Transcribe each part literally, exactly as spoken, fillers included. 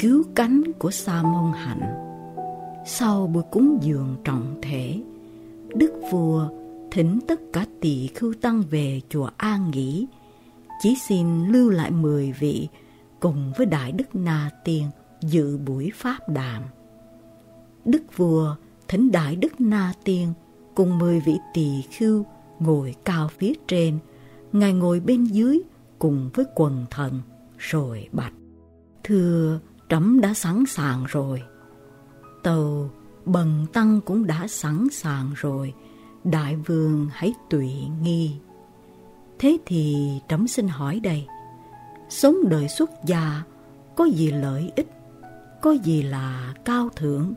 cứu cánh của Sa Môn Hạnh. Sau buổi cúng dường trọng thể, Đức Vua thỉnh tất cả tỳ khưu tăng về chùa an nghỉ, chỉ xin lưu lại mười vị cùng với Đại Đức Na Tiên dự buổi pháp đàm. Đức Vua thỉnh Đại Đức Na Tiên cùng mười vị tỳ khưu ngồi cao phía trên, Ngài ngồi bên dưới cùng với quần thần, rồi bạch: Thưa, trẫm đã sẵn sàng rồi. Tâu: Bần tăng cũng đã sẵn sàng rồi, đại vương hãy tùy nghi. Thế thì trẫm xin hỏi đây, sống đời xuất gia có gì lợi ích, có gì là cao thượng?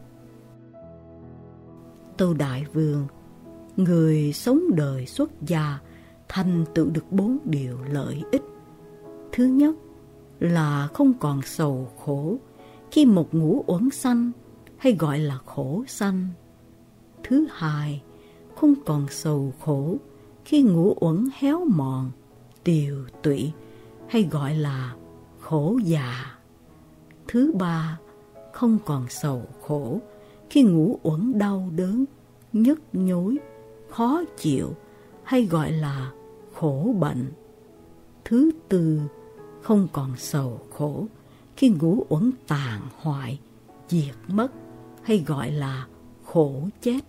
Tâu đại vương: Người sống đời xuất gia thành tựu được bốn điều lợi ích. Thứ nhất là không còn sầu khổ khi một ngũ uẩn sanh, hay gọi là khổ sanh. Thứ hai, không còn sầu khổ khi ngũ uẩn héo mòn, tiều tụy, hay gọi là khổ già. Thứ ba, không còn sầu khổ khi ngũ uẩn đau đớn, nhức nhối, khó chịu, hay gọi là khổ bệnh. Thứ tư, không còn sầu khổ khi ngũ uẩn tàn hoại, diệt mất, hay gọi là khổ chết.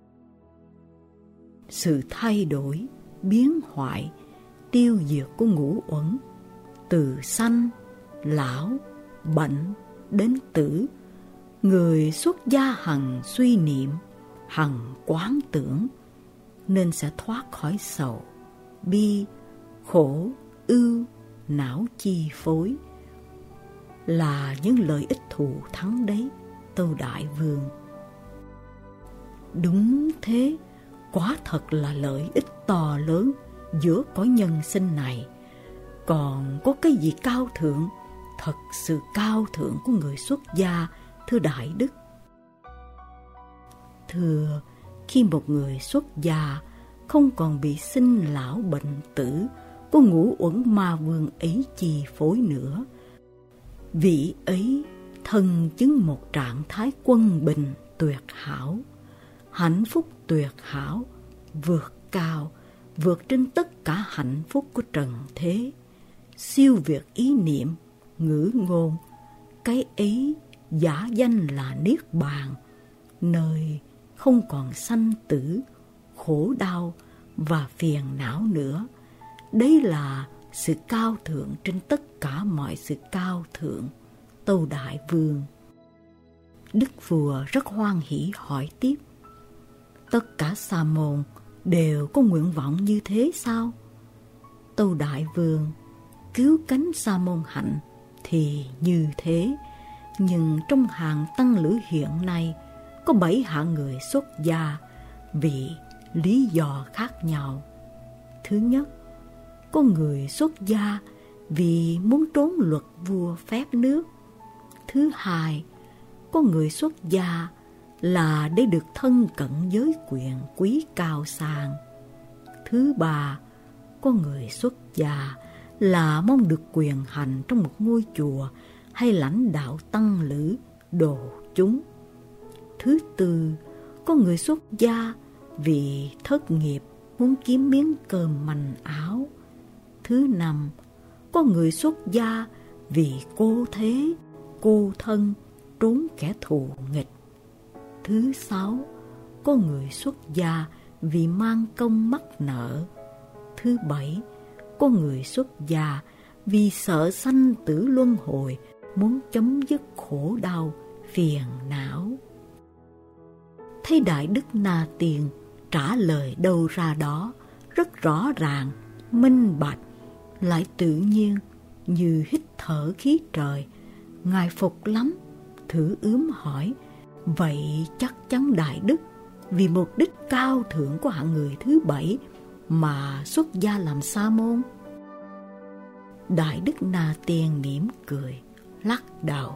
Sự thay đổi, biến hoại, tiêu diệt của ngũ uẩn, từ sanh, lão, bệnh đến tử, người xuất gia hằng suy niệm, hằng quán tưởng, nên sẽ thoát khỏi sầu, bi, khổ, ưu, não chi phối, là những lợi ích thù thắng đấy, tâu đại vương. Đúng thế, quả thật là lợi ích to lớn giữa cõi nhân sinh này. Còn có cái gì cao thượng, thật sự cao thượng của người xuất gia, thưa đại đức? Thưa, khi một người xuất gia không còn bị sinh lão bệnh tử của ngũ uẩn ma vương ấy chi phối nữa, vị ấy thân chứng một trạng thái quân bình tuyệt hảo, hạnh phúc tuyệt hảo, vượt cao, vượt trên tất cả hạnh phúc của trần thế, siêu việt ý niệm, ngữ ngôn. Cái ấy giả danh là Niết Bàn, nơi không còn sanh tử, khổ đau và phiền não nữa. Đấy là sự cao thượng trên tất cả mọi sự cao thượng, tâu đại vương. Đức vua rất hoan hỉ hỏi tiếp: Tất cả sa môn đều có nguyện vọng như thế sao? Tâu đại vương: Cứu cánh sa môn hạnh thì như thế, nhưng trong hàng tăng lữ hiện nay có bảy hạng người xuất gia vì lý do khác nhau. Thứ nhất, có người xuất gia vì muốn trốn luật vua phép nước. Thứ hai, có người xuất gia là để được thân cận giới quyền quý cao sang. Thứ ba, có người xuất gia là mong được quyền hành trong một ngôi chùa hay lãnh đạo tăng lữ, đồ chúng. Thứ tư, có người xuất gia vì thất nghiệp muốn kiếm miếng cơm manh áo. Thứ năm, có người xuất gia vì cô thế, cô thân, trốn kẻ thù nghịch. Thứ sáu, có người xuất gia vì mang công mắc nợ. Thứ bảy, có người xuất gia vì sợ sanh tử luân hồi, muốn chấm dứt khổ đau, phiền não. Thấy Đại Đức Na Tiên trả lời đâu ra đó, rất rõ ràng, minh bạch, lại tự nhiên như hít thở khí trời. Ngài phục lắm, thử ướm hỏi: Vậy chắc chắn Đại Đức vì mục đích cao thượng của hạng người thứ bảy mà xuất gia làm sa môn? Đại Đức Na Tiên mỉm cười, lắc đầu: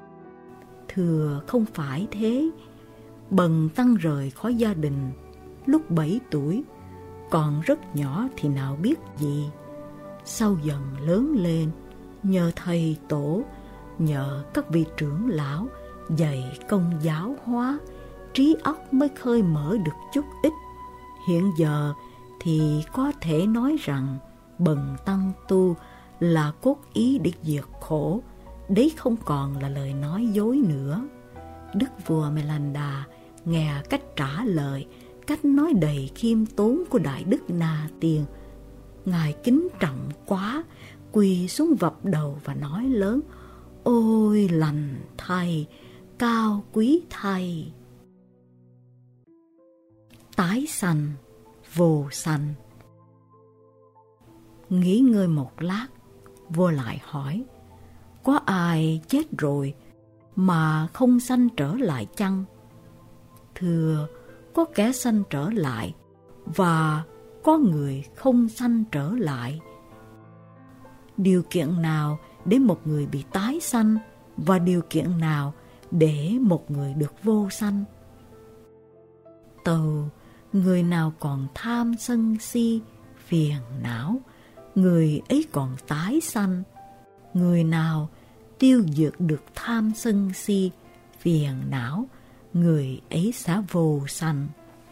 Thưa, không phải thế. Bần tăng rời khỏi gia đình lúc bảy tuổi, còn rất nhỏ thì nào biết gì. Sau dần lớn lên, nhờ thầy tổ nhờ các vị trưởng lão dạy công giáo hóa, trí óc mới khơi mở được chút ít. Hiện giờ thì có thể nói rằng bần tăng tu là cốt ý để diệt khổ, đấy không còn là lời nói dối nữa. Đức vua Melanda nghe cách trả lời, cách nói đầy khiêm tốn của Đại Đức Na Tiên. Ngài kính trọng quá, quỳ xuống vập đầu và nói lớn: ôi lành thay, cao quý thay! Tái sanh, vô sanh. Nghỉ ngơi một lát, vua lại hỏi: có ai chết rồi mà không sanh trở lại chăng? Thưa, có kẻ sanh trở lại và có người không sanh trở lại. Điều kiện nào để một người bị tái sanh và điều kiện nào để một người được vô sanh? Tâu, người nào còn tham sân si, phiền não, người ấy còn tái sanh. Người nào tiêu diệt được tham sân si, phiền não, người ấy sẽ vô sanh.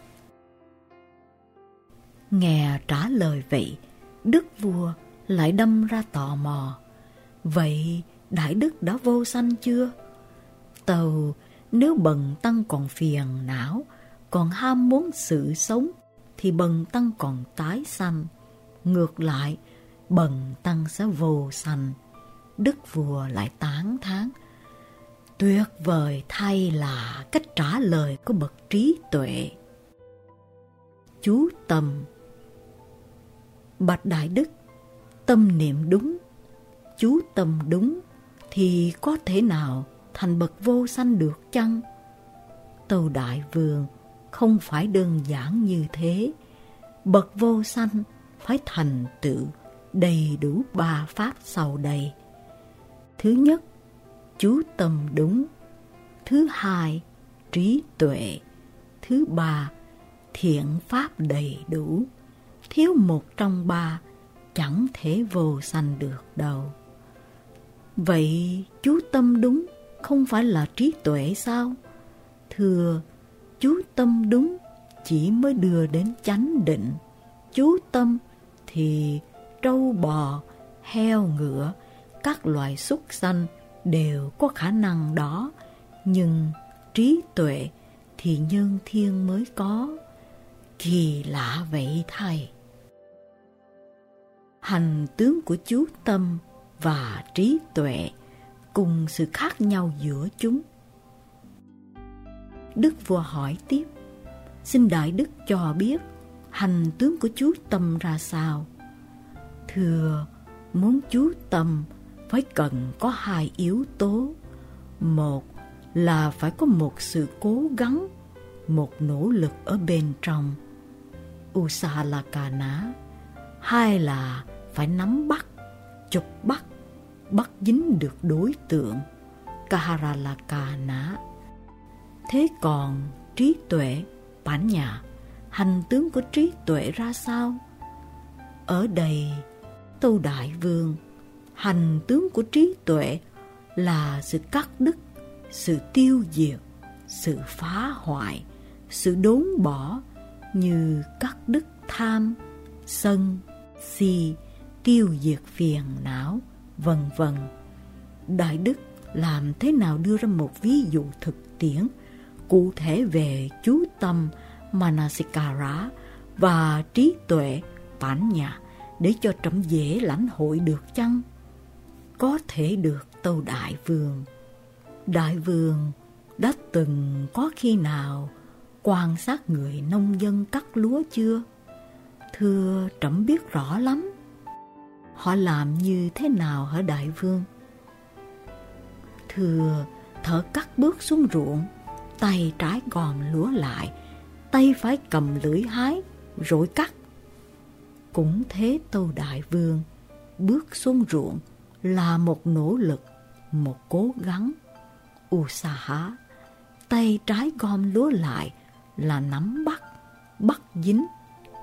Nghe trả lời vậy, đức vua lại đâm ra tò mò: vậy Đại Đức đã vô sanh chưa? Tâu, nếu bần tăng còn phiền não, còn ham muốn sự sống, thì bần tăng còn tái sanh. Ngược lại, bần tăng sẽ vô sanh. Đức vua lại tán thán: tuyệt vời thay là cách trả lời của bậc trí tuệ. Chú tâm. Bạch Đại Đức, tâm niệm đúng, chú tâm đúng thì có thể nào thành bậc vô sanh được chăng? Tâu Đại Vương, không phải đơn giản như thế. Bậc vô sanh phải thành tựu đầy đủ ba pháp sau đây. Thứ nhất, chú tâm đúng. Thứ hai, trí tuệ. Thứ ba, thiện pháp đầy đủ. Thiếu một trong ba, chẳng thể vô sanh được đâu. Vậy chú tâm đúng không phải là trí tuệ sao? Thưa, chú tâm đúng chỉ mới đưa đến chánh định. Chú tâm thì trâu bò, heo ngựa, các loài súc sanh đều có khả năng đó, nhưng trí tuệ thì nhân thiên mới có. Kỳ lạ vậy thay! Hành tướng của chú tâm và trí tuệ cùng sự khác nhau giữa chúng. Đức vua hỏi tiếp: xin Đại Đức cho biết hành tướng của chú tâm ra sao? Thưa, muốn chú tâm phải cần có hai yếu tố. Một là phải có một sự cố gắng, một nỗ lực ở bên trong, Usalakana. Hai là phải nắm bắt, chụp bắt, bắt dính được đối tượng, Kaharalakana. Thế còn trí tuệ, bản nhà, hành tướng của trí tuệ ra sao? Ở đây, Tâu Đại Vương, hành tướng của trí tuệ là sự cắt đứt, sự tiêu diệt, sự phá hoại, sự đốn bỏ, như cắt đứt tham, sân, si, tiêu diệt phiền não, vân vân. Đại Đức làm thế nào đưa ra một ví dụ thực tiễn cụ thể về chú tâm Manasikara và trí tuệ bản nhà để cho trẫm dễ lãnh hội được chăng? Có thể được, Tâu Đại Vương. Đại Vương đã từng có khi nào quan sát người nông dân cắt lúa chưa? Thưa, trẫm biết rõ lắm. Họ làm như thế nào hả Đại Vương? Thưa, thợ cắt bước xuống ruộng, tay trái gom lúa lại, tay phải cầm lưỡi hái rồi cắt. Cũng thế Tâu Đại Vương, bước xuống ruộng là một nỗ lực, một cố gắng, Usaha. Tay trái gom lúa lại là nắm bắt, bắt dính,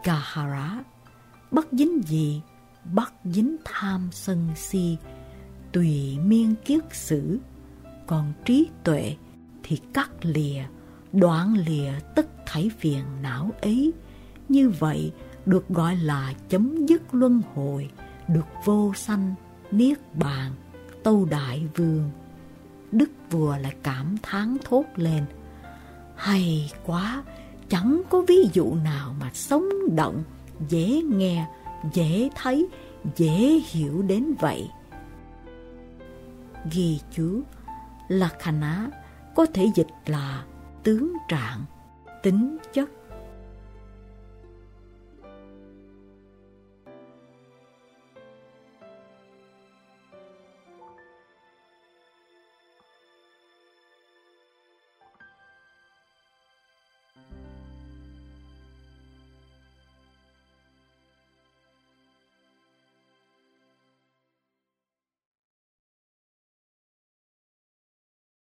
Kahara. Bắt dính gì? Bắt dính tham sân si, tùy miên kiết sử, còn trí tuệ thì cắt lìa, đoạn lìa tất thảy phiền não ấy. Như vậy được gọi là chấm dứt luân hồi, được vô sanh, niết bàn, Tâu Đại Vương. Đức vua lại cảm thán thốt lên: hay quá, chẳng có ví dụ nào mà sống động, dễ nghe, dễ thấy, dễ hiểu đến vậy. Ghi chú: Lakkhana có thể dịch là tướng trạng, tính chất,